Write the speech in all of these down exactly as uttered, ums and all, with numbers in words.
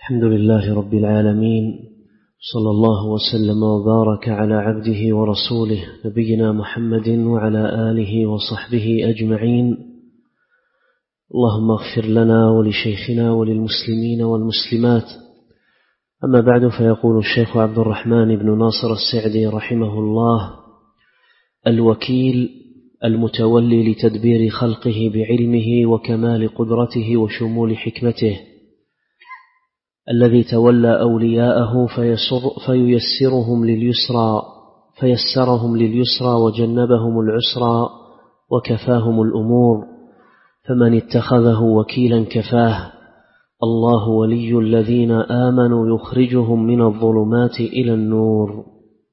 الحمد لله رب العالمين، صلى الله وسلم وبارك على عبده ورسوله نبينا محمد وعلى آله وصحبه أجمعين. اللهم اغفر لنا ولشيخنا وللمسلمين والمسلمات. أما بعد، فيقول الشيخ عبد الرحمن بن ناصر السعدي رحمه الله: الوكيل المتولي لتدبير خلقه بعلمه وكمال قدرته وشمول حكمته، الذي تولى أولياءه فيسر فييسرهم لليسرى فيسرهم لليسرى وجنبهم العسرى وكفاهم الأمور، فمن اتخذه وكيلا كفاه. الله ولي الذين آمنوا يخرجهم من الظلمات إلى النور.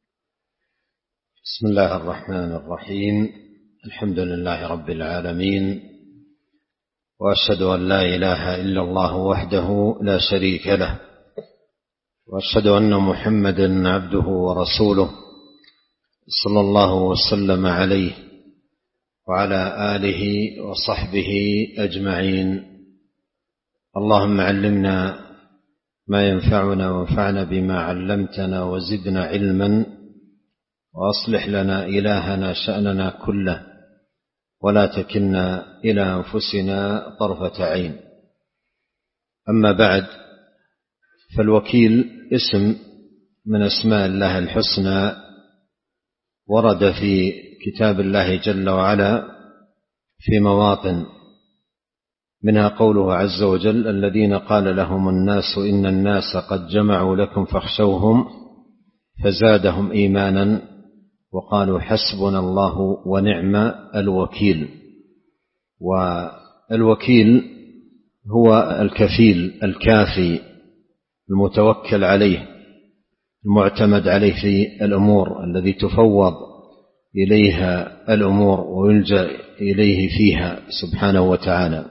بسم الله الرحمن الرحيم. الحمد لله رب العالمين، وأشهد أن لا إله إلا الله وحده لا شريك له، وأشهد أن محمدا عبده ورسوله صلى الله وسلم عليه وعلى آله وصحبه أجمعين. اللهم علمنا ما ينفعنا وانفعنا بما علمتنا وزدنا علما، وأصلح لنا إلهنا شأننا كله، ولا تكلنا إلى أنفسنا طرفة عين. أما بعد، فالوكيل اسم من أسماء الله الحسنى، ورد في كتاب الله جل وعلا في مواطن، منها قوله عز وجل: الذين قال لهم الناس إن الناس قد جمعوا لكم فاخشوهم فزادهم إيمانا وقالوا حسبنا الله ونعم الوكيل. والوكيل هو الكفيل الكافي المتوكل عليه المعتمد عليه في الأمور، الذي تفوض إليها الأمور ويلجأ إليه فيها سبحانه وتعالى.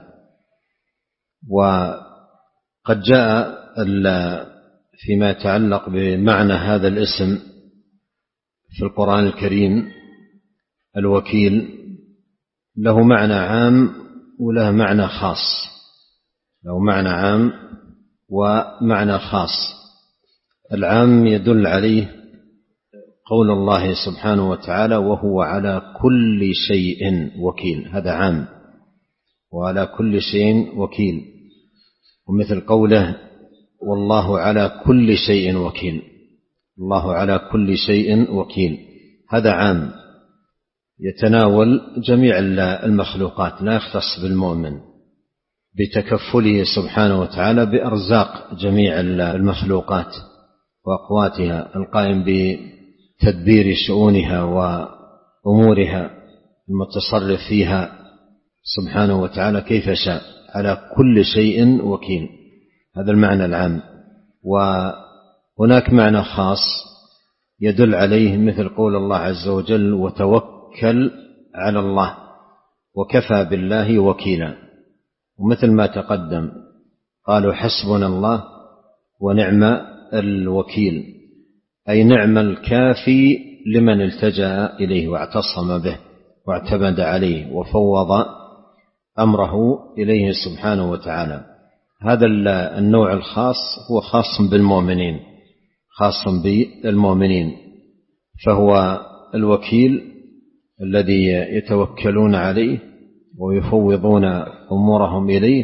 وقد جاء فيما يتعلق بمعنى هذا الاسم في القرآن الكريم: الوكيل له معنى عام وله معنى خاص، له معنى عام ومعنى خاص. العام يدل عليه قول الله سبحانه وتعالى: وهو على كل شيء وكيل، هذا عام، وعلى كل شيء وكيل. ومثل قوله: والله على كل شيء وكيل، الله على كل شيء وكيل، هذا عام يتناول جميع المخلوقات، لا يختص بالمؤمن، بتكفله سبحانه وتعالى بأرزاق جميع المخلوقات وأقواتها، القائم بتدبير شؤونها وأمورها، المتصرف فيها سبحانه وتعالى كيف شاء، على كل شيء وكيل، هذا المعنى العام. وهناك معنى خاص يدل عليه، مثل قول الله عز وجل: وتوكل على الله وكفى بالله وكيلا. ومثل ما تقدم قالوا حسبنا الله ونعم الوكيل، أي نعم الكافي لمن التجأ إليه واعتصم به واعتمد عليه وفوض أمره إليه سبحانه وتعالى. هذا النوع الخاص هو خاص بالمؤمنين، خاص بالمؤمنين، فهو الوكيل الذي يتوكلون عليه ويفوضون أمورهم إليه،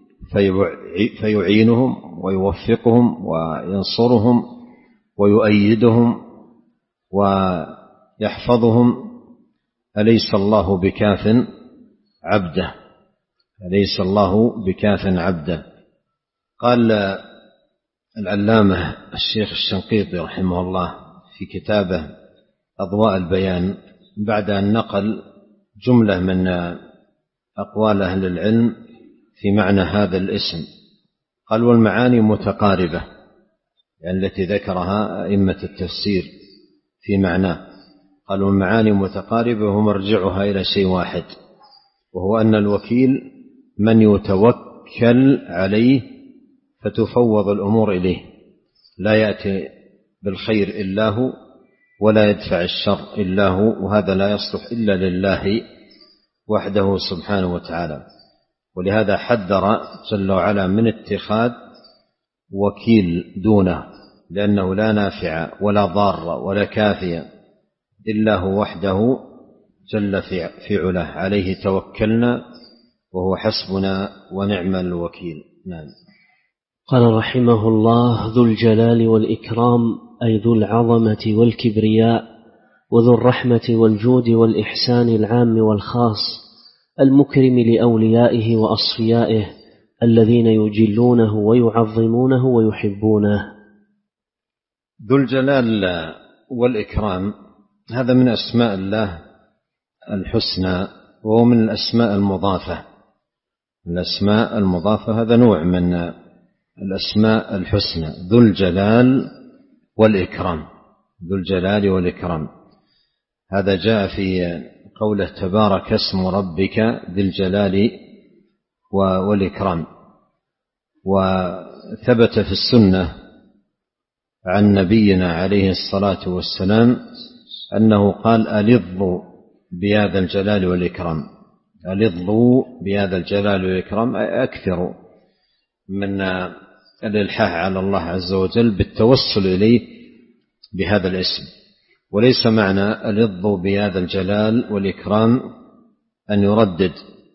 فيعينهم ويوفقهم وينصرهم ويؤيدهم ويحفظهم. أليس الله بكاف عبده، أليس الله بكاف عبده. قال العلامة الشيخ الشنقيطي رحمه الله في كتابه أضواء البيان، بعد أن نقل جملة من أقوال أهل العلم في معنى هذا الاسم، قال: والمعاني متقاربة، يعني التي ذكرها أئمة التفسير في معناه. قالوا المعاني متقاربة ومرجعها إلى شيء واحد، وهو أن الوكيل من يتوكل عليه فتفوض الأمور إليه، لا يأتي بالخير إلا هو ولا يدفع الشر إلا هو، وهذا لا يصلح إلا لله وحده سبحانه وتعالى. ولهذا حذر جل وعلا من اتخاذ وكيل دونه، لأنه لا نافع ولا ضار ولا كافية إلا هو وحده جل في علاه، عليه توكلنا وهو حسبنا ونعم الوكيل. نعم. قال رحمه الله: ذو الجلال والإكرام، أي ذو العظمة والكبرياء، وذو الرحمة والجود والإحسان العام والخاص، المكرم لأوليائه وأصفيائه الذين يجلونه ويعظمونه ويحبونه. ذو الجلال والإكرام هذا من أسماء الله الحسنى، وهو من الأسماء المضافة. الأسماء المضافة هذا نوع من الأسماء الحسنى، ذو الجلال والإكرام. ذو الجلال والإكرام هذا جاء في قوله تبارك اسم ربك ذي الجلال والإكرام. وثبت في السنة عن نبينا عليه الصلاة والسلام أنه قال: ألظوا بهذا الجلال والإكرام. ألظوا بهذا الجلال والإكرام، أي أكثروا من الإلحاح على الله عز وجل بالتوسل إليه بهذا الاسم. وليس معنى ألظوا بهذا الجلال والإكرام أن يردد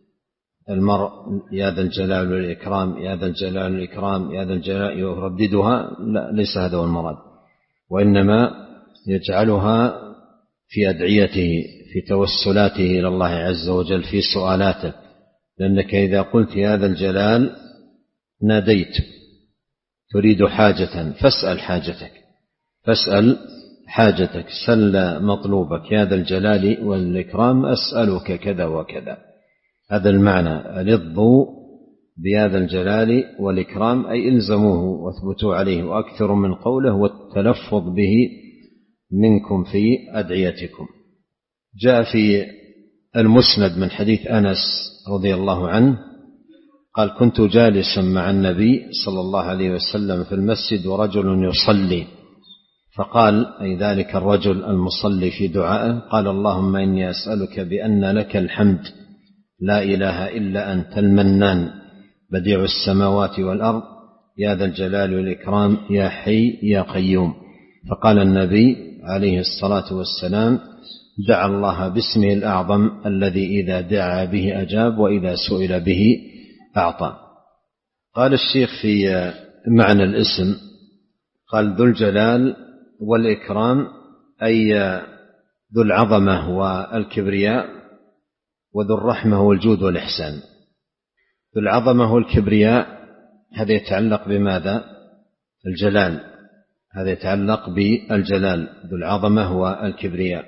المرء يا ذا الجلال والإكرام يا ذا الجلال والإكرام يا ذا الجلال يرددها، لا، ليس هذا هو المراد، وإنما يجعلها في أدعيته، في توسلاته إلى الله عز وجل، في سؤالاته. لأنك إذا قلت يا ذا الجلال ناديت تريد حاجة فاسأل حاجتك، فاسأل حاجتك، سل مطلوبك، يا ذا الجلال والإكرام أسألك كذا وكذا. هذا المعنى، ألظوا بهذا الجلال والإكرام، أي إلزموه واثبتوا عليه، وأكثر من قوله والتلفظ به منكم في أدعيتكم. جاء في المسند من حديث أنس رضي الله عنه قال: كنت جالسا مع النبي صلى الله عليه وسلم في المسجد ورجل يصلي، فقال، أي ذلك الرجل المصلي في دعائه، قال: اللهم إني أسألك بأن لك الحمد لا إله إلا أنت المنان بديع السماوات والأرض يا ذا الجلال والإكرام يا حي يا قيوم. فقال النبي عليه الصلاة والسلام: دعا الله باسمه الأعظم الذي إذا دعا به أجاب وإذا سئل به أعطى. قال الشيخ في معنى الاسم، قال: ذو الجلال والإكرام أي ذو العظمة والكبرياء، وذو الرحمة والجود والإحسان. ذو العظمة والكبرياء هذا يتعلق بماذا؟ الجلال، هذا يتعلق بالجلال، ذو العظمة والكبرياء.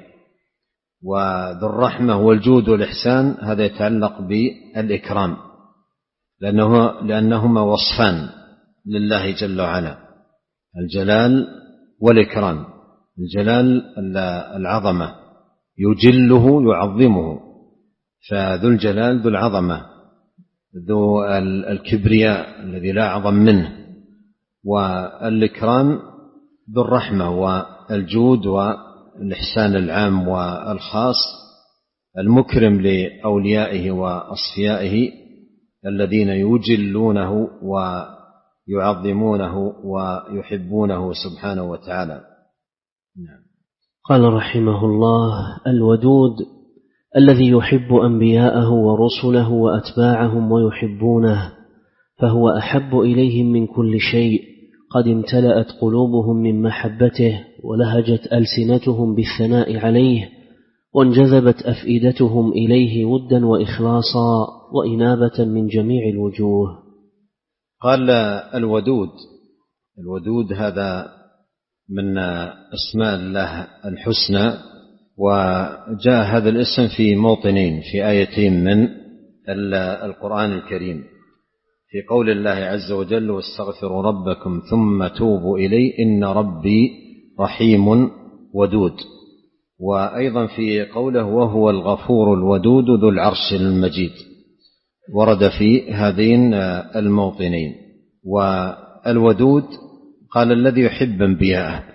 وذو الرحمة والجود والإحسان هذا يتعلق بالإكرام، لأنه لأنهما وصفان لله جل وعلا، الجلال والإكرام. الجلال العظمة، يجله يعظمه، فذو الجلال ذو العظمة، ذو الكبرياء الذي لا أعظم منه، والإكرام ذو الرحمة والجود والإحسان العام والخاص، المكرم لأوليائه وأصفيائه الذين يجلونه ويعظمونه ويحبونه سبحانه وتعالى. نعم. قال رحمه الله: الودود الذي يحب أنبياءه ورسله وأتباعهم ويحبونه، فهو أحب إليهم من كل شيء، قد امتلأت قلوبهم من محبته، ولهجت ألسنتهم بالثناء عليه، وانجذبت أفئدتهم إليه ودا وإخلاصا وإنابة من جميع الوجوه. قال: الودود، الودود هذا من أسماء الله الحسنى، وجاء هذا الاسم في موطنين، في آيتين من القرآن الكريم، في قول الله عز وجل: واستغفروا ربكم ثم توبوا إليه إن ربي رحيم ودود. وأيضا في قوله: وهو الغفور الودود ذو العرش المجيد، ورد في هذين الموطنين. والودود قال: الذي يحب أنبياءه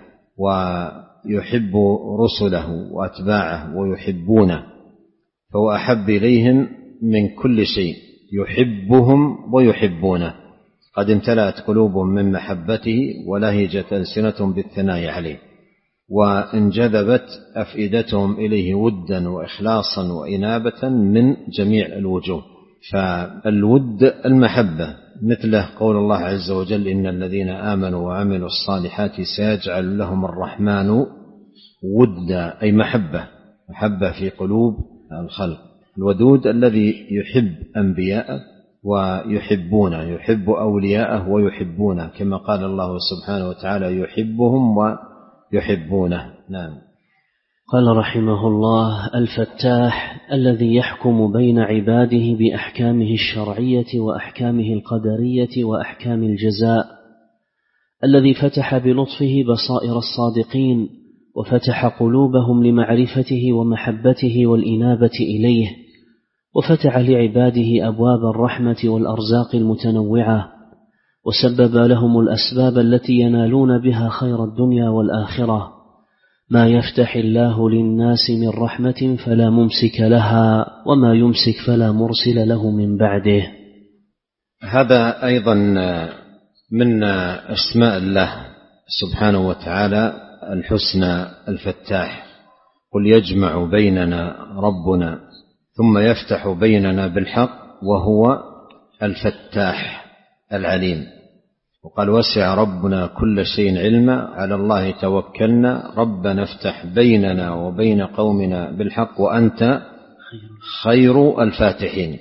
ويحب رسله وأتباعه ويحبونه، فهو أحب إليهم من كل شيء، يحبهم ويحبونه. قد امتلأت قلوبهم من محبته ولهجت ألسنتهم بالثناء عليه، وانجذبت أفئدتهم إليه ودا وإخلاصا وإنابة من جميع الوجوه. فالود المحبة، مثله قول الله عز وجل: إن الذين آمنوا وعملوا الصالحات سيجعل لهم الرحمن ودا، أي محبة، محبة في قلوب الخلق. الودود الذي يحب أنبياءه ويحبونه، يحب أولياءه ويحبونه، كما قال الله سبحانه وتعالى: يحبهم ويحبونه. نعم. قال رحمه الله: الفتاح الذي يحكم بين عباده بأحكامه الشرعية وأحكامه القدرية وأحكام الجزاء، الذي فتح بلطفه بصائر الصادقين وفتح قلوبهم لمعرفته ومحبته والإنابة إليه، وفتح لعباده أبواب الرحمة والأرزاق المتنوعة، وسبب لهم الأسباب التي ينالون بها خير الدنيا والآخرة. ما يفتح الله للناس من رحمة فلا ممسك لها، وما يمسك فلا مرسل له من بعده. هذا أيضا من أسماء الله سبحانه وتعالى الحسنى الفتاح. قل يجمع بيننا ربنا ثم يفتح بيننا بالحق وهو الفتاح العليم. وقال: وسع ربنا كل شيء علما، على الله توكلنا، ربنا افتح بيننا وبين قومنا بالحق وأنت خير الفاتحين.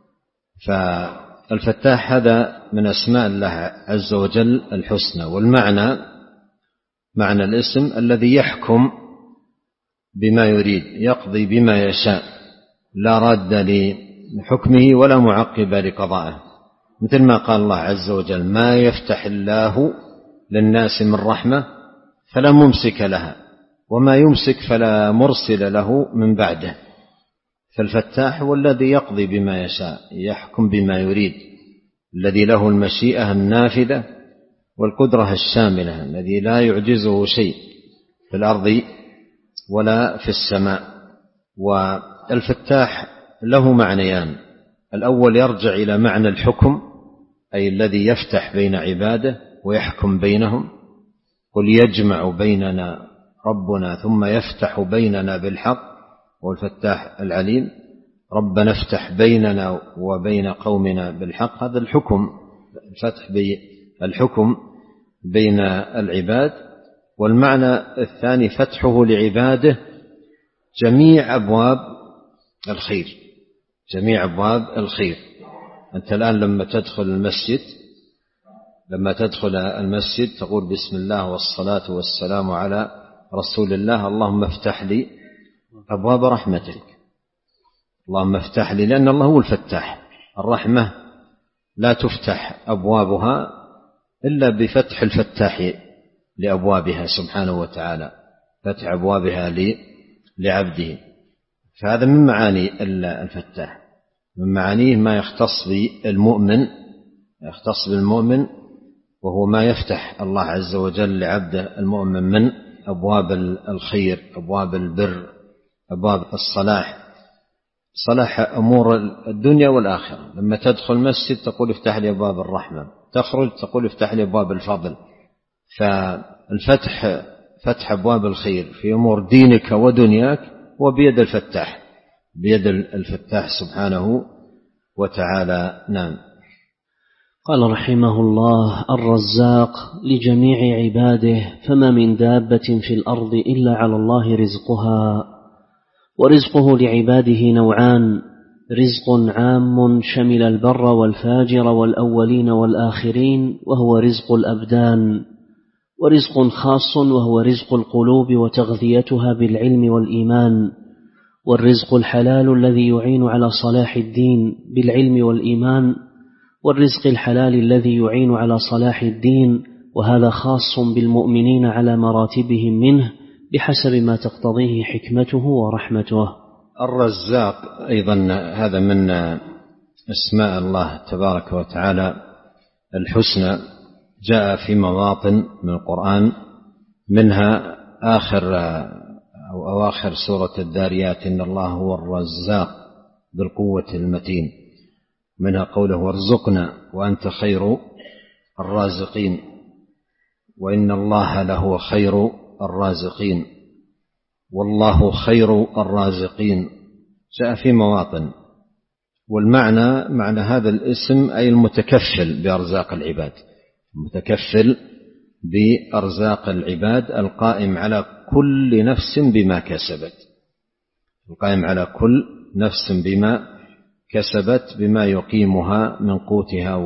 فالفتاح هذا من أسماء الله عز وجل الحسنى. والمعنى معنى الاسم الذي يحكم بما يريد، يقضي بما يشاء، لا راد لحكمه ولا معقب لقضائه، مثل ما قال الله عز وجل: ما يفتح الله للناس من رحمة فلا ممسك لها، وما يمسك فلا مرسل له من بعده. فالفتاح هو الذي يقضي بما يشاء، يحكم بما يريد، الذي له المشيئة النافذة والقدرة الشاملة، الذي لا يعجزه شيء في الأرض ولا في السماء. والفتاح له معنيان: الأول يرجع إلى معنى الحكم، أي الذي يفتح بين عباده ويحكم بينهم. قل يجمع بيننا ربنا ثم يفتح بيننا بالحق، والفتاح العليم. ربنا افتح بيننا وبين قومنا بالحق، هذا الحكم، الفتح بالحكم بين العباد. والمعنى الثاني فتحه لعباده جميع أبواب الخير، جميع أبواب الخير. أنت الآن لما تدخل المسجد لما تدخل المسجد تقول: بسم الله والصلاة والسلام على رسول الله، اللهم افتح لي أبواب رحمتك، اللهم افتح لي، لأن الله هو الفتاح. الرحمة لا تفتح أبوابها إلا بفتح الفتاح لأبوابها سبحانه وتعالى، فتح أبوابها لعبده. فهذا من معاني الفتاح، من معانيه ما يختص بالمؤمن، يختص بالمؤمن، وهو ما يفتح الله عز وجل لعبده المؤمن من أبواب الخير، أبواب البر، أبواب الصلاح، صلاح أمور الدنيا والآخرة. لما تدخل المسجد تقول: افتح لي أبواب الرحمة، تخرج تقول: افتح لي أبواب الفضل. فالفتح، فتح أبواب الخير في أمور دينك ودنياك، وبيد الفتاح، بيد الفتاح سبحانه وتعالى. نعم. قال رحمه الله: الرزاق لجميع عباده، فما من دابة في الأرض إلا على الله رزقها. ورزقه لعباده نوعان: رزق عام شمل البر والفاجر والأولين والآخرين وهو رزق الأبدان، ورزق خاص وهو رزق القلوب وتغذيتها بالعلم والإيمان، والرزق الحلال الذي يعين على صلاح الدين بالعلم والإيمان، والرزق الحلال الذي يعين على صلاح الدين، وهذا خاص بالمؤمنين على مراتبهم منه بحسب ما تقتضيه حكمته ورحمته. الرزاق أيضا هذا من أسماء الله تبارك وتعالى الحسنى، جاء في مواطن من القرآن، منها آخر أو أواخر سورة الذاريات: إن الله هو الرزاق ذو القوة المتين، منها قوله: وارزقنا وأنت خير الرازقين، وإن الله لهو خير الرازقين، والله خير الرازقين، جاء في مواطن. والمعنى معنى هذا الاسم أي المتكفل بأرزاق العباد، المتكفل بأرزاق العباد، القائم على كل نفس بما كسبت، القائم على كل نفس بما كسبت، بما يقيمها من قوتها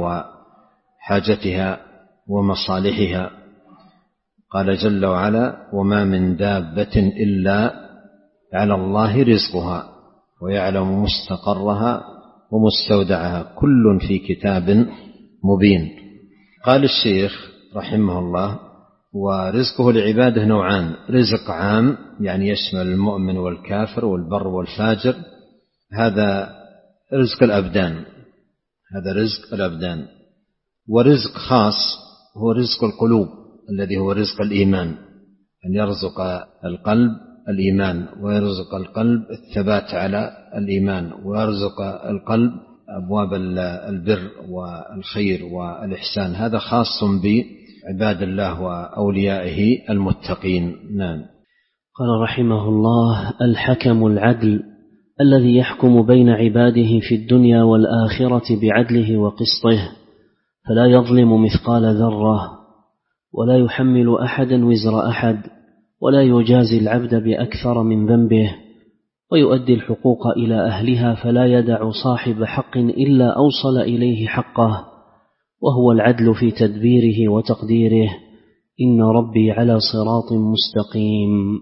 وحاجتها ومصالحها. قال جل وعلا: وما من دابة إلا على الله رزقها ويعلم مستقرها ومستودعها كل في كتاب مبين. قال الشيخ رحمه الله: ورزقه لعباده نوعان: رزق عام يعني يشمل المؤمن والكافر والبر والفاجر، هذا رزق الأبدان، هذا رزق الأبدان. ورزق خاص هو رزق القلوب الذي هو رزق الإيمان، أن يرزق القلب الإيمان، ويرزق القلب الثبات على الإيمان، ويرزق القلب أبواب البر والخير والإحسان، هذا خاص بعباد الله وأوليائه المتقين. نعم. قال رحمه الله: الحكم العدل الذي يحكم بين عباده في الدنيا والآخرة بعدله وقسطه، فلا يظلم مثقال ذرة، ولا يحمل أحدا وزر أحد، ولا يجازي العبد بأكثر من ذنبه، ويؤدي الحقوق إلى أهلها، فلا يدع صاحب حق إلا أوصل إليه حقه، وهو العدل في تدبيره وتقديره. إن ربي على صراط مستقيم.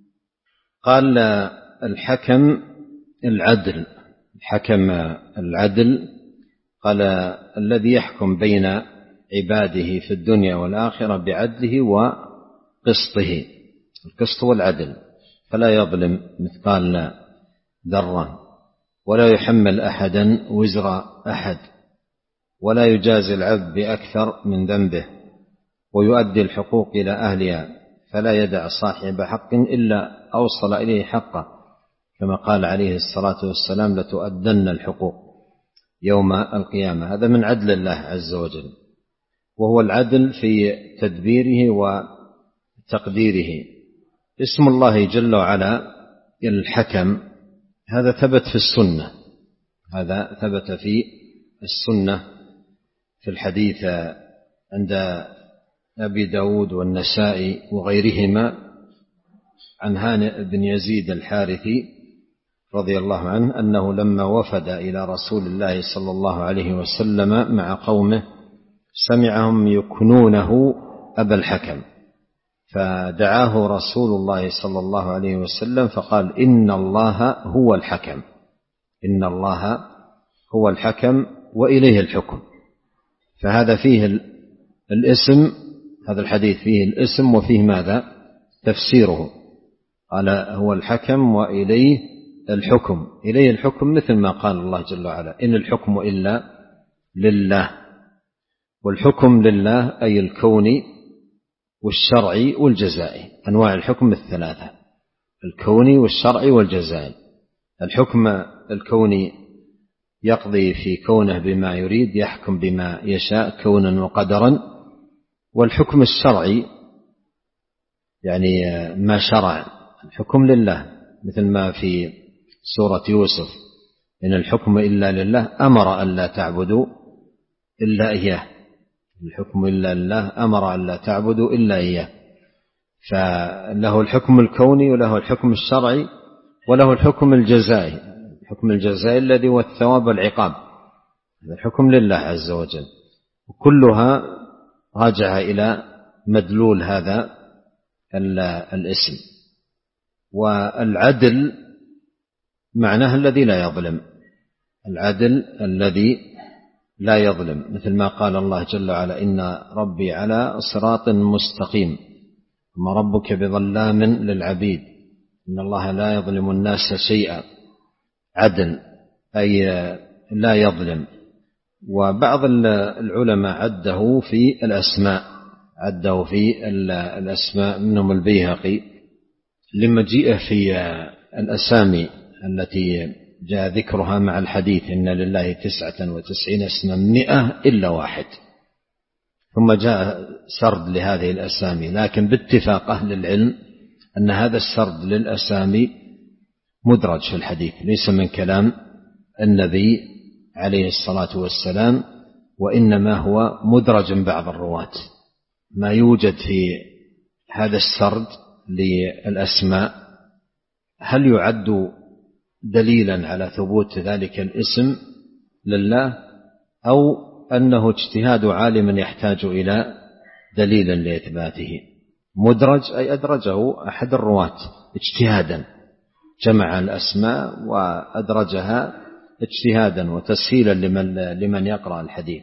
قال الحكم العدل، الحكم العدل، قال الذي يحكم بين عباده في الدنيا والآخرة بعدله وقسطه. القسط هو العدل، فلا يظلم مثقال ذرة، ولا يحمل أحدا وزر أحد، ولا يجازي العبد بأكثر من ذنبه، ويؤدي الحقوق إلى أهلها، فلا يدع صاحب حق إلا أوصل إليه حقه، كما قال عليه الصلاة والسلام: لتؤدن الحقوق يوم القيامة. هذا من عدل الله عز وجل، وهو العدل في تدبيره وتقديره. اسم الله جل وعلا الحكم، هذا ثبت في السنة، هذا ثبت في السنة في الحديث عند أبي داود والنسائي وغيرهما عن هانئ بن يزيد الحارثي رضي الله عنه أنه لما وفد إلى رسول الله صلى الله عليه وسلم مع قومه سمعهم يكنونه أبا الحكم، فدعاه رسول الله صلى الله عليه وسلم فقال: إن الله هو الحكم، إن الله هو الحكم وإليه الحكم. فهذا فيه الاسم، هذا الحديث فيه الاسم وفيه ماذا؟ تفسيره. قال: هو الحكم وإليه الحكم. إليه الحكم مثل ما قال الله جل وعلا: إن الحكم إلا لله. والحكم لله أي الكوني والشرعي والجزائي، أنواع الحكم الثلاثة: الكوني والشرعي والجزائي. الحكم الكوني يقضي في كونه بما يريد، يحكم بما يشاء كونا وقدرا. والحكم الشرعي يعني ما شرع، الحكم لله، مثل ما في سورة يوسف: إن الحكم إلا لله أمر أن لا تعبدوا إلا إياه. الحكم إلا لله أمر أن لا تعبدوا إلا إياه. فله الحكم الكوني وله الحكم الشرعي وله الحكم الجزائي. الحكم الجزائي الذي هو الثواب والعقاب، هذا الحكم لله عز وجل، وكلها راجع إلى مدلول هذا الاسم. والعدل معناه الذي لا يظلم، العدل الذي لا يظلم، مثل ما قال الله جل وعلا: إن ربي على صراط مستقيم، وما ربك بظلام للعبيد، إن الله لا يظلم الناس شيئا. عدل أي لا يظلم. وبعض العلماء عده في الأسماء، عده في الأسماء، منهم البيهقي لمجيئه في الأسامي التي جاء ذكرها مع الحديث: إن لله تسعة وتسعين اسما مئة إلا واحد. ثم جاء سرد لهذه الأسامي، لكن باتفاق أهل العلم أن هذا السرد للأسامي مدرج في الحديث، ليس من كلام النبي عليه الصلاة والسلام، وإنما هو مدرج من بعض الرواة. ما يوجد في هذا السرد للأسماء هل يعد دليلا على ثبوت ذلك الاسم لله، أو أنه اجتهاد عالم يحتاج إلى دليل لإثباته؟ مدرج أي أدرجه أحد الرواة اجتهادا، جمع الأسماء وأدرجها اجتهادا وتسهيلا لمن, لمن يقرأ الحديث،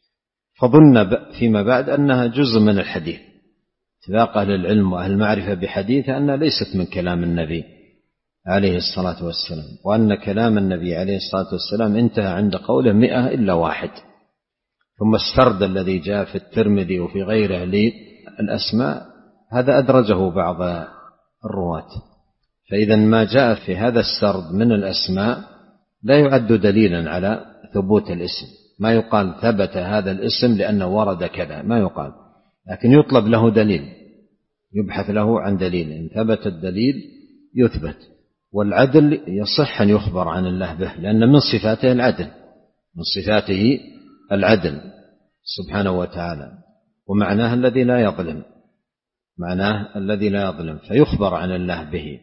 فظن فيما بعد أنها جزء من الحديث. اتفاق أهل العلم وأهل المعرفة بحديث أنها ليست من كلام النبي عليه الصلاة والسلام، وأن كلام النبي عليه الصلاة والسلام انتهى عند قوله مئة إلا واحد. ثم السرد الذي جاء في الترمذي وفي غيره للأسماء هذا أدرجه بعض الرواة، فإذا ما جاء في هذا السرد من الأسماء لا يعد دليلا على ثبوت الاسم. ما يقال ثبت هذا الاسم لأنه ورد كذا، ما يقال، لكن يطلب له دليل، يبحث له عن دليل، إن ثبت الدليل يثبت. والعدل يصح أن يخبر عن الله به، لأن من صفاته العدل، من صفاته العدل سبحانه وتعالى، ومعناه الذي لا يظلم، معناه الذي لا يظلم، فيخبر عن الله به،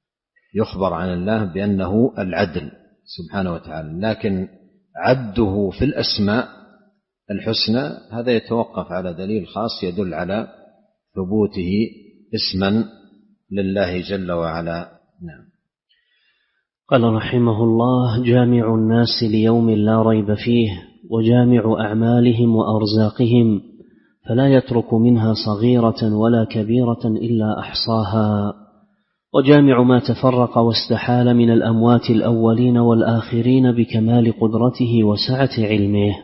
يخبر عن الله بأنه العدل سبحانه وتعالى. لكن عده في الأسماء الحسنى هذا يتوقف على دليل خاص يدل على ثبوته اسما لله جل وعلا. نعم. قال رحمه الله: جامع الناس ليوم لا ريب فيه، وجامع أعمالهم وأرزاقهم، فلا يترك منها صغيرة ولا كبيرة إلا أحصاها، وجامع ما تفرق واستحال من الأموات الأولين والآخرين بكمال قدرته وسعة علمه.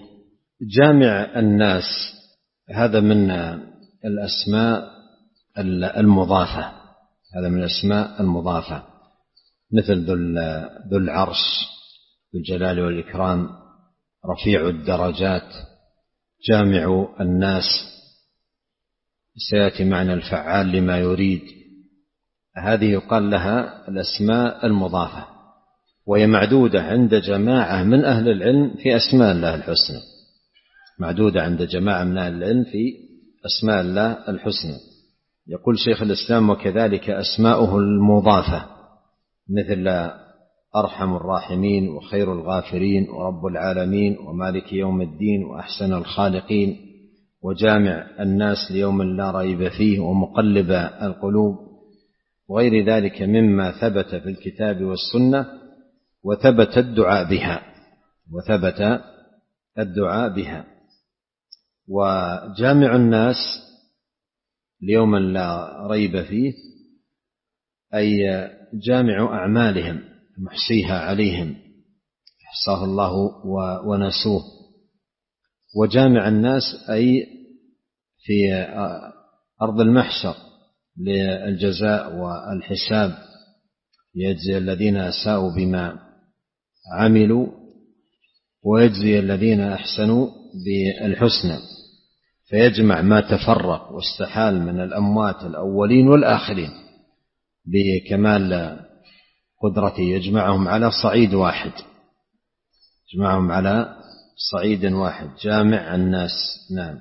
جامع الناس هذا من الأسماء المضافة، هذا من الأسماء المضافة، مثل ذو العرش، ذو الجلال والإكرام، رفيع الدرجات، جامع الناس، سيأتي معنى الفعال لما يريد. هذه يقال لها الأسماء المضافة، وهي معدودة عند جماعة من أهل العلم في أسماء الله الحسنى، معدودة عند جماعة من أهل العلم في أسماء الله الحسنى. يقول شيخ الإسلام: وكذلك أسماؤه المضافة، مثل أرحم الراحمين وخير الغافرين ورب العالمين ومالك يوم الدين وأحسن الخالقين وجامع الناس ليوم لا ريب فيه ومقلب القلوب، وغير ذلك مما ثبت في الكتاب والسنة، وثبت الدعاء بها، وثبت الدعاء بها. وجامع الناس ليوم لا ريب فيه أي جامع أعمالهم محصيها عليهم، أحصاه الله ونسوه. وجامع الناس أي في أرض المحشر للجزاء والحساب، يجزي الذين أساءوا بما عملوا ويجزي الذين أحسنوا بالحسنى، فيجمع ما تفرق واستحال من الأموات الأولين والآخرين بكمال قدرته، يجمعهم على صعيد واحد، يجمعهم على صعيد واحد، جامع الناس. نعم.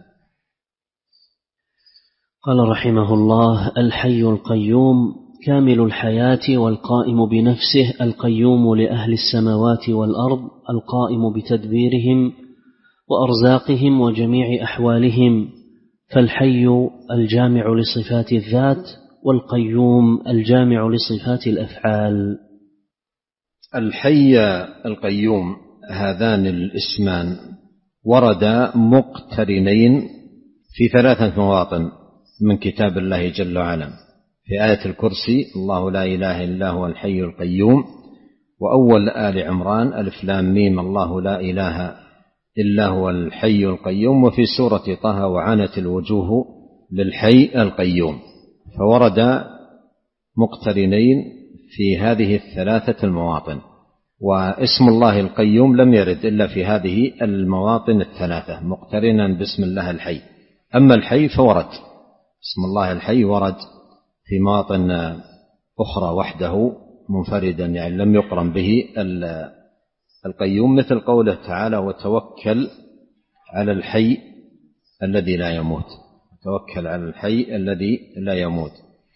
قال رحمه الله: الحي القيوم كامل الحياة والقائم بنفسه، القيوم لأهل السماوات والأرض، القائم بتدبيرهم وأرزاقهم وجميع أحوالهم، فالحي الجامع لصفات الذات، والقيوم الجامع لصفات الأفعال. الحي القيوم هذان الاسمان وردا مقترنين في ثلاثة مواطن من كتاب الله جل وعلا، في آية الكرسي: الله لا إله إلا هو الحي القيوم، وأول آل عمران: ألف لام ميم الله لا إله إلا هو الحي القيوم، وفي سورة طه: وعنت الوجوه للحي القيوم. فورد مقترنين في هذه الثلاثة المواطن، واسم الله القيوم لم يرد إلا في هذه المواطن الثلاثة، مقترنا باسم الله الحي. أما الحي فورد، اسم الله الحي ورد في مواطن أخرى وحده منفردا، يعني لم يقرن به القيوم، مثل قوله تعالى وتوكل على الحي الذي لا يموت، توكل على الحي الذي لا يموت.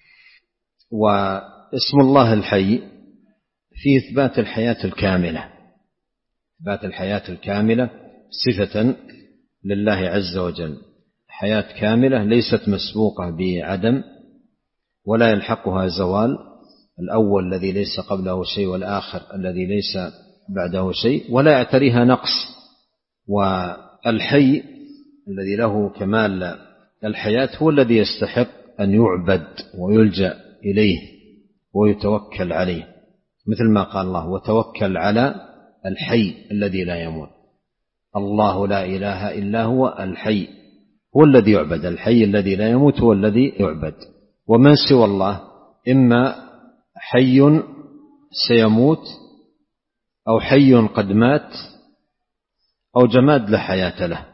واسم الله الحي في إثبات الحياة الكاملة، إثبات الحياة الكاملة صفة لله عز وجل، حياة كاملة ليست مسبوقة بعدم ولا يلحقها زوال، الأول الذي ليس قبله شيء والآخر الذي ليس بعده شيء، ولا يعتريها نقص. والحي الذي له كمال الحياة هو الذي يستحق أن يعبد ويلجأ إليه ويتوكل عليه، مثل ما قال الله وتوكل على الحي الذي لا يموت. الله لا إله إلا هو الحي، هو الذي يعبد، الحي الذي لا يموت هو الذي يعبد. ومن سوى الله إما حي سيموت أو حي قد مات أو جماد لا حياة له،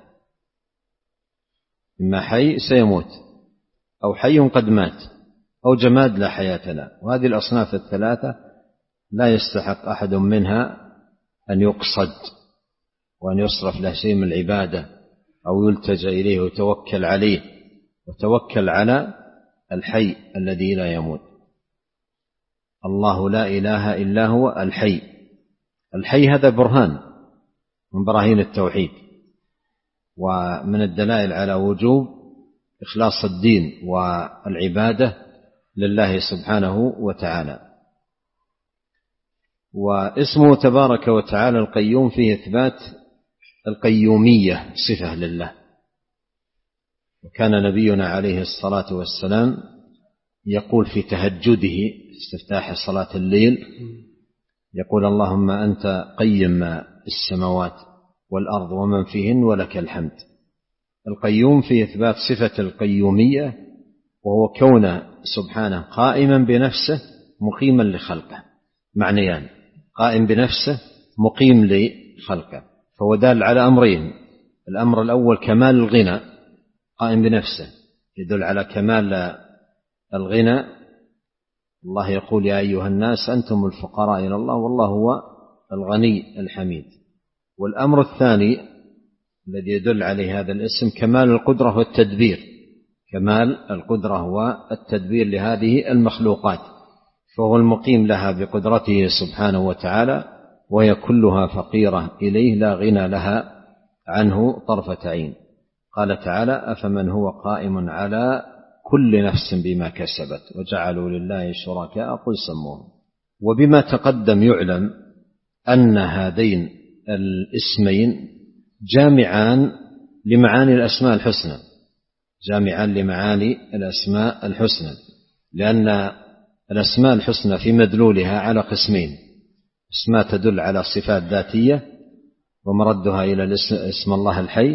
إما حي سيموت أو حي قد مات أو جماد لا حياة له. وهذه الأصناف الثلاثة لا يستحق أحد منها أن يقصد وأن يصرف له شيء من العبادة أو يلتجأ إليه ويتوكل عليه، وتوكل على الحي الذي لا يموت. الله لا إله إلا هو الحي. الحي هذا برهان من براهين التوحيد، ومن الدلائل على وجوب إخلاص الدين والعبادة لله سبحانه وتعالى. واسمه تبارك وتعالى القيوم فيه إثبات القيومية صفة لله. وكان نبينا عليه الصلاة والسلام يقول في تهجده استفتاح صلاة الليل، يقول اللهم أنت قيم السماوات والأرض ومن فيهن ولك الحمد. القيوم في إثبات صفة القيومية، وهو كون سبحانه قائما بنفسه مقيما لخلقه، معنيان: قائم بنفسه مقيم لخلقه، فهو دال على أمرين: الأمر الأول كمال الغنى، قائم بنفسه يدل على كمال الغنى، الله يقول يا أيها الناس أنتم الفقراء إلى الله والله هو الغني الحميد. والأمر الثاني الذي يدل عليه هذا الاسم كمال القدرة والتدبير، كمال القدرة والتدبير لهذه المخلوقات، فهو المقيم لها بقدرته سبحانه وتعالى، وهي كلها فقيرة إليه لا غنى لها عنه طرفة عين. قال تعالى أفمن هو قائم على كل نفس بما كسبت وجعلوا لله شركاء قل سموهم. وبما تقدم يعلم أن هذين الاسمين جامعان لمعاني الأسماء الحسنى، جامعان لمعاني الأسماء الحسنى، لأن الأسماء الحسنى في مدلولها على قسمين: اسماء تدل على صفات ذاتية ومردها إلى اسم الله الحي،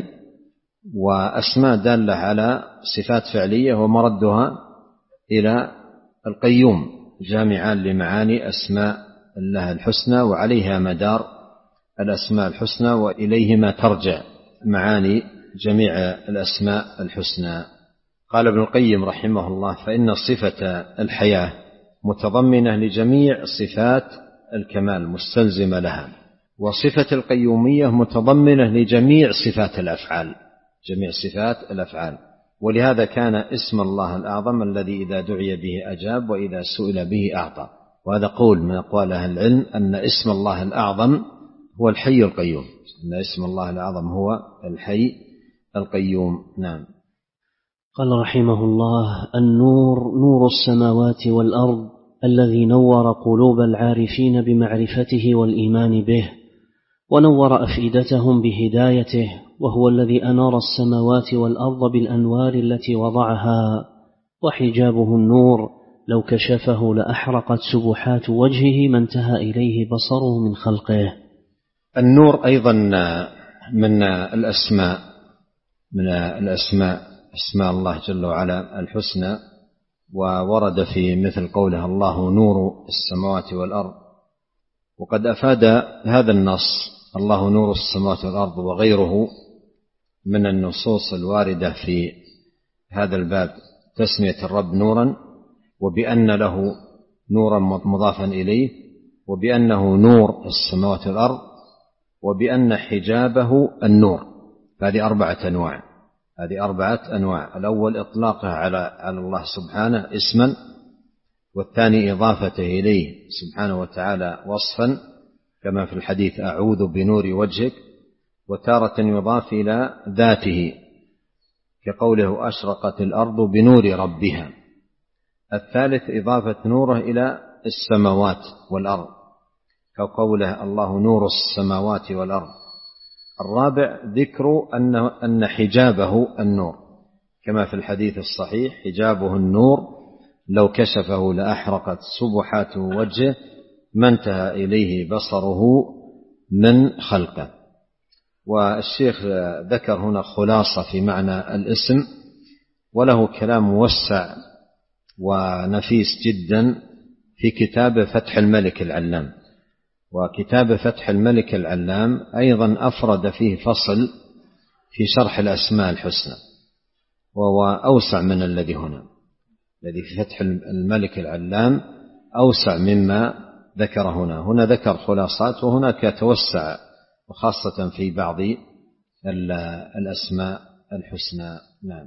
وأسماء دالة على صفات فعلية ومردها إلى القيوم، جامعان لمعاني أسماء الله الحسنى، وعليها مدار الأسماء الحسنى وإليهما ترجع معاني جميع الأسماء الحسنى. قال ابن القيم رحمه الله فإن صفة الحياة متضمنة لجميع صفات الكمال مستلزمة لها، وصفة القيومية متضمنة لجميع صفات الأفعال، جميع صفات الأفعال. ولهذا كان اسم الله الأعظم الذي إذا دعي به أجاب وإذا سئل به أعطى. وهذا قول من أقوال أهل العلم أن اسم الله الأعظم هو الحي القيوم، أن اسم الله الأعظم هو الحي القيوم. نعم. قال رحمه الله النور نور السماوات والأرض الذي نور قلوب العارفين بمعرفته والإيمان به، ونور أفئدتهم بهدايته، وهو الذي أنار السماوات والأرض بالأنوار التي وضعها، وحجابه النور لو كشفه لأحرقت سبحات وجهه ما انتهى إليه بصره من خلقه. النور أيضا من الأسماء، من الأسماء أسماء الله جل وعلا الحسنى، وورد في مثل قوله الله نور السماوات والأرض. وقد أفاد هذا النص الله نور السماوات والأرض وغيره من النصوص الواردة في هذا الباب تسمية الرب نورا، وبأن له نورا مضافا إليه، وبأنه نور السماوات والأرض، وبأن حجابه النور. هذه أربعة أنواع هذه أربعة أنواع الأول إطلاقها على الله سبحانه اسما، والثاني إضافته إليه سبحانه وتعالى وصفا كما في الحديث أعوذ بنور وجهك، وتارة يضاف إلى ذاته كقوله أشرقت الأرض بنور ربها. الثالث إضافة نوره إلى السماوات والأرض كقوله الله نور السماوات والأرض. الرابع ذكر أن أن حجابه النور كما في الحديث الصحيح حجابه النور لو كشفه لأحرقت سبحات وجهه ما انتهى إليه بصره من خلقه. والشيخ ذكر هنا خلاصة في معنى الاسم، وله كلام موسع ونفيس جدا في كتاب فتح الملك العلام. وكتاب فتح الملك العلام أيضا أفرد فيه فصل في شرح الأسماء الحسنى، وهو أوسع من الذي هنا. الذي في فتح الملك العلام أوسع مما ذكر هنا. هنا ذكر خلاصات، وهناك توسع وخاصة في بعض الأسماء الحسنى. نعم.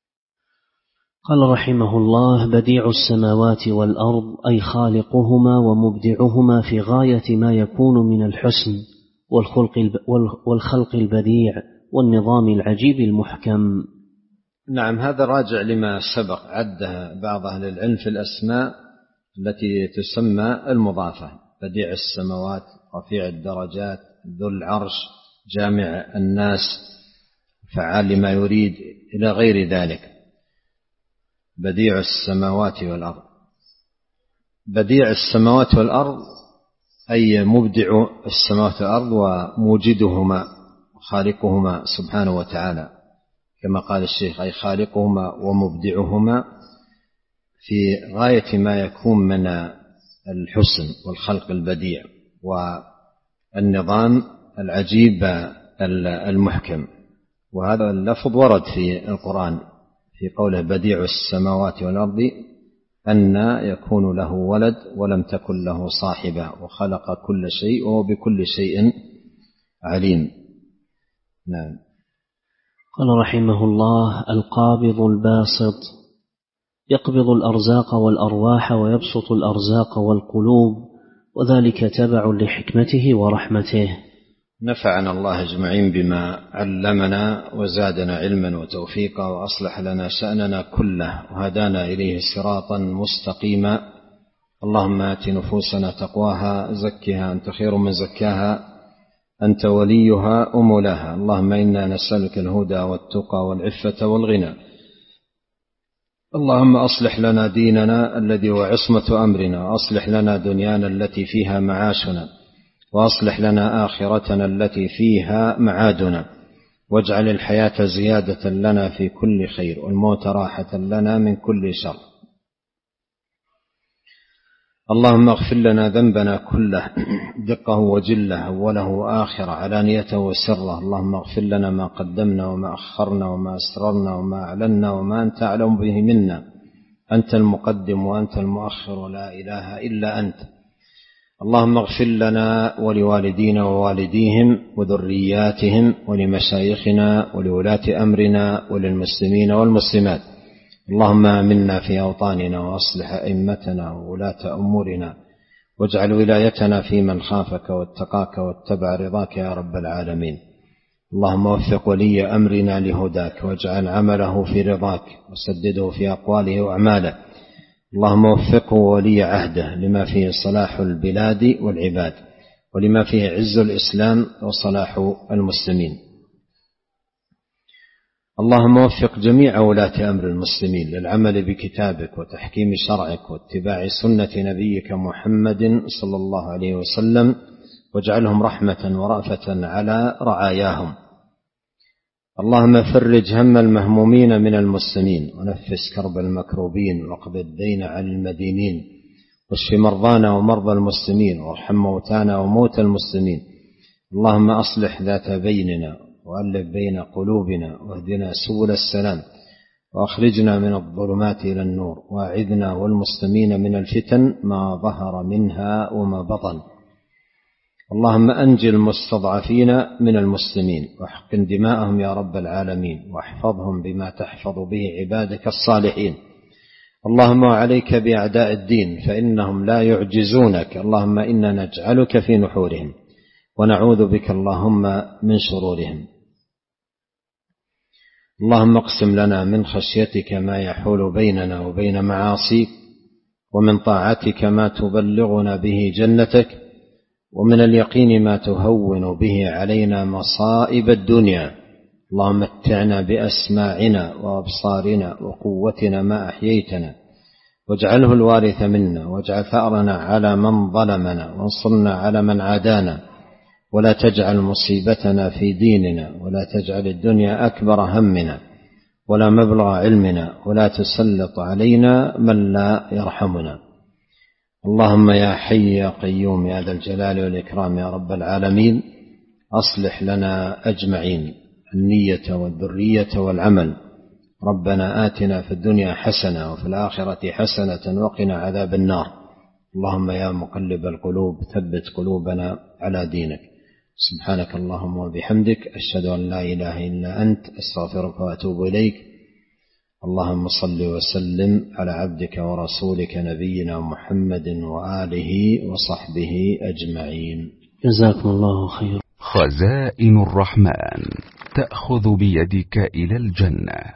قال رحمه الله: بديع السماوات والأرض أي خالقهما ومبدعهما في غاية ما يكون من الحسن والخلق البديع والنظام العجيب المحكم. نعم، هذا راجع لما سبق عدها بعض أهل العلم في الأسماء التي تسمى المضافة: بديع السماوات، رفيع الدرجات، ذو العرش، جامع الناس، فعال لما يريد، إلى غير ذلك. بديع السماوات والأرض. بديع السماوات والأرض أي مبدع السماوات والأرض وموجدهما وخالقهما سبحانه وتعالى، كما قال الشيخ أي خالقهما ومبدعهما في غاية ما يكون من الحسن والخلق البديع والنظام العجيب المحكم. وهذا اللفظ ورد في القرآن في قوله بديع السماوات والأرض أن يكون له ولد ولم تكن له صاحبة وخلق كل شيء وهو بكل شيء عليم. نعم. قال رحمه الله: القابض الباسط يقبض الأرزاق والأرواح ويبسط الأرزاق والقلوب، وذلك تبع لحكمته ورحمته. نفعنا الله أجمعين بما علمنا وزادنا علما وتوفيقا وأصلح لنا شأننا كله وهدانا إليه صراطا مستقيما. اللهم آت نفوسنا تقواها زكها أنت خير من زكاها أنت وليها ومولاها. اللهم إنا نسألك الهدى والتقى والعفة والغنى. اللهم أصلح لنا ديننا الذي هو عصمة أمرنا، وأصلح لنا دنيانا التي فيها معاشنا، وأصلح لنا آخرتنا التي فيها معادنا، واجعل الحياة زيادة لنا في كل خير والموت راحة لنا من كل شر. اللهم اغفر لنا ذنبنا كله دقه وجله أوله وآخره علانيته وسره. اللهم اغفر لنا ما قدمنا وما أخرنا وما أسررنا وما أعلنا وما أنت أعلم به منا. أنت المقدم وأنت المؤخر ولا إله إلا أنت. اللهم اغفر لنا ولوالدينا ووالديهم وذرياتهم ولمشايخنا ولولاة أمرنا وللمسلمين والمسلمات. اللهم آمنا في أوطاننا وأصلح أئمتنا وولاة أمورنا، واجعل ولايتنا في من خافك واتقاك واتبع رضاك يا رب العالمين. اللهم وفق ولي أمرنا لهداك، واجعل عمله في رضاك، وسدده في أقواله وأعماله. اللهم وفقه ولي عهده لما فيه صلاح البلاد والعباد، ولما فيه عز الإسلام وصلاح المسلمين. اللهم وفق جميع ولاة أمر المسلمين للعمل بكتابك وتحكيم شرعك واتباع سنة نبيك محمد صلى الله عليه وسلم، واجعلهم رحمة ورأفة على رعاياهم. اللهم فرج هم المهمومين من المسلمين، ونفس كرب المكروبين، واقض الدين عن المدينين، واشف مرضانا ومرضى المسلمين، وارحم موتانا وموتى المسلمين. اللهم أصلح ذات بيننا وألف بين قلوبنا، واهدنا سبل السلام. وأخرجنا من الظلمات إلى النور، وأعذنا والمسلمين من الفتن ما ظهر منها وما بطن. اللهم أنج المستضعفين من المسلمين واحقن دماءهم يا رب العالمين، واحفظهم بما تحفظ به عبادك الصالحين. اللهم وعليك بأعداء الدين فإنهم لا يعجزونك. اللهم إنا نجعلك في نحورهم ونعوذ بك اللهم من شرورهم. اللهم اقسم لنا من خشيتك ما يحول بيننا وبين معاصيك، ومن طاعتك ما تبلغنا به جنتك، ومن اليقين ما تهون به علينا مصائب الدنيا. اللهم متعنا بأسماعنا وأبصارنا وقوتنا ما أحييتنا، واجعله الوارث منا، واجعل ثأرنا على من ظلمنا، وانصرنا على من عادانا، ولا تجعل مصيبتنا في ديننا، ولا تجعل الدنيا أكبر همنا ولا مبلغ علمنا، ولا تسلط علينا من لا يرحمنا. اللهم يا حي يا قيوم يا ذا الجلال والإكرام يا رب العالمين، أصلح لنا أجمعين النية والذرية والعمل. ربنا آتنا في الدنيا حسنة وفي الآخرة حسنة وقنا عذاب النار. اللهم يا مقلب القلوب ثبت قلوبنا على دينك. سبحانك اللهم وبحمدك، أشهد أن لا إله إلا أنت، أستغفرك وأتوب إليك. اللهم صل وسلم على عبدك ورسولك نبينا محمد وآله وصحبه أجمعين. جزاكم الله خير. خزائن الرحمن تأخذ بيدك إلى الجنة.